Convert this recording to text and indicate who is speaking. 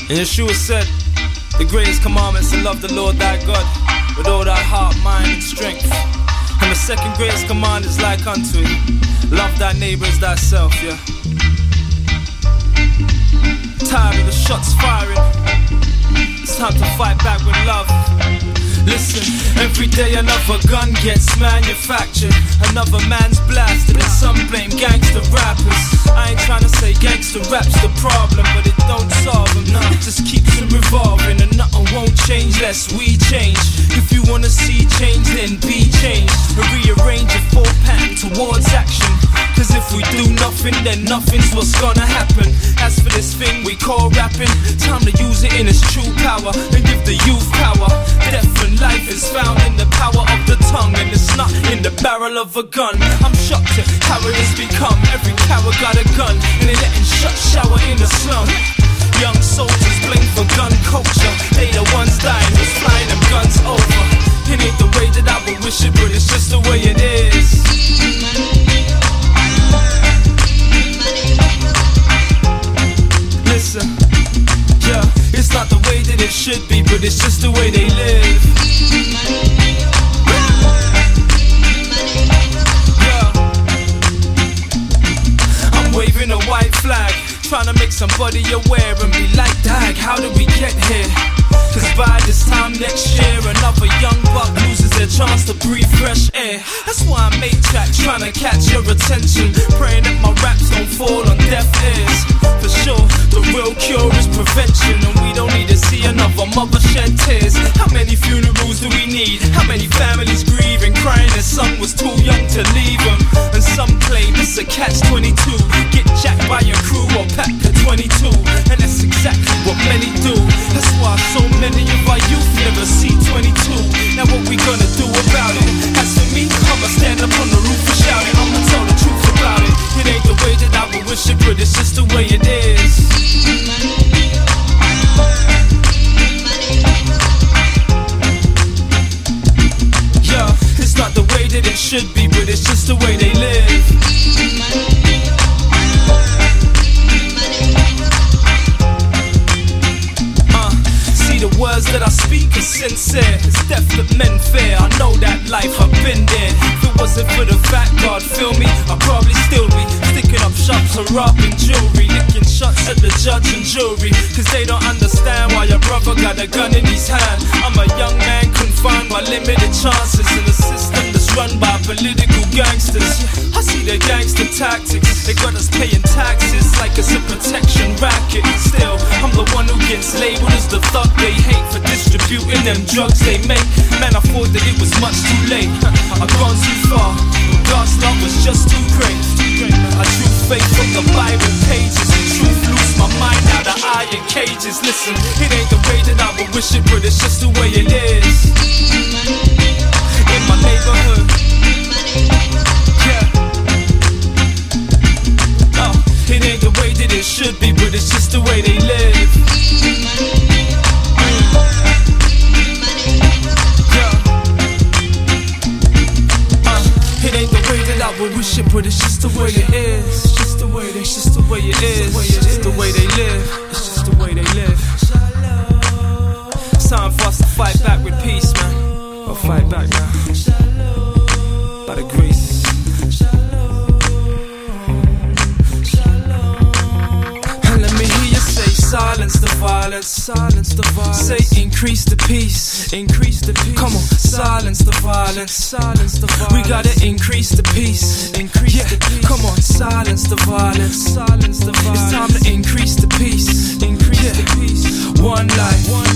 Speaker 1: And Yeshua said, the greatest commandments to love the Lord thy God with all thy heart, mind, and strength. And the second greatest command is like unto it, love thy neighbor as thyself, yeah. Tired of the shots firing, it's time to fight back with love. Listen, every day another gun gets manufactured, another man's blasted, and some blame gangster rappers. I ain't trying to say gangster rap's the problem, but it don't solve them, nah. It just keeps them revolving, and nothing won't change unless we change. If you wanna see change, then be changed, and rearrange your full pattern towards action. Cause if we do nothing, then nothing's what's gonna happen. As for this thing we call rapping, time to use it in its true power and give the youth power. Death and life is found in the power of the tongue, and it's not in the barrel of a gun. I'm shocked at how it has become. Every coward got a gun, and they letting shots shower in the slum. Young soldiers blame for gun culture. They the ones dying, who's flying them guns over. It ain't the way that I would wish it, but it's just the way it is. Listen, yeah, it's not the way that it should be, but it's just the way they live. Yeah, I'm waving a white flag, trying to make somebody aware and be like, dag, how did we get here? Cause by this time next year, another young buck loses their chance to breathe fresh air. That's why I make tracks, trying to catch your attention, praying that my raps don't fall on deaf ears. For sure, the real cure is prevention, and we don't need to see another mother shed tears. How many funerals do we need? How many families grieving, crying their son was too young to leave them? And some claim it's a catch-22, get jacked by your crew or packed at 22. And that's exactly what many do. That's why so many of our youth never see 22. Now what we gonna do about it? As for me, I'ma stand up on the roof and shout it. I'ma tell the truth about it. It ain't the way that I would wish it, but it's just the way it is. Yeah, it's not the way that it should be, but it's just the way they live. The words that I speak are sincere. It's death that men fear. I know that life, I've been there. If it wasn't for the fact God feel me, I'd probably still be sticking up shops or robbing jewelry, licking shots at the judge and jury. Cause they don't understand why your brother got a gun in his hand. I'm a young man confined by limited chances in a system that's run by political gangsters. I see their gangster tactics. They got us paying taxes like it's a protection racket. Still, I'm the one who gets labeled as the thug they hate for distributing them drugs they make. Man, I thought that it was much too late. I've gone too far, but God's love was just too great. I drew faith from the Bible pages, and truth loose my mind out of iron cages. Listen, it ain't the way that I would wish it, but it's just the way it is. In my neighborhood, yeah. Oh, it ain't the way that it should be, but it's just the way they live. It ain't the way that I would wish it, but it's just the way it is. It's just the way it is. It's just the way it is. It's just the way they live. It's just the way they live. It's time for us to fight back with peace, man. We'll fight back now. By the grace. And let me hear you say, silence the violence. Silence the violence. Say, increase the peace. Increase the peace. Come on, silence the violence. Silence the violence. We gotta increase the peace. Increase the peace. Come on, silence the violence. Silence the violence. It's time to increase the peace. Increase the peace. One life.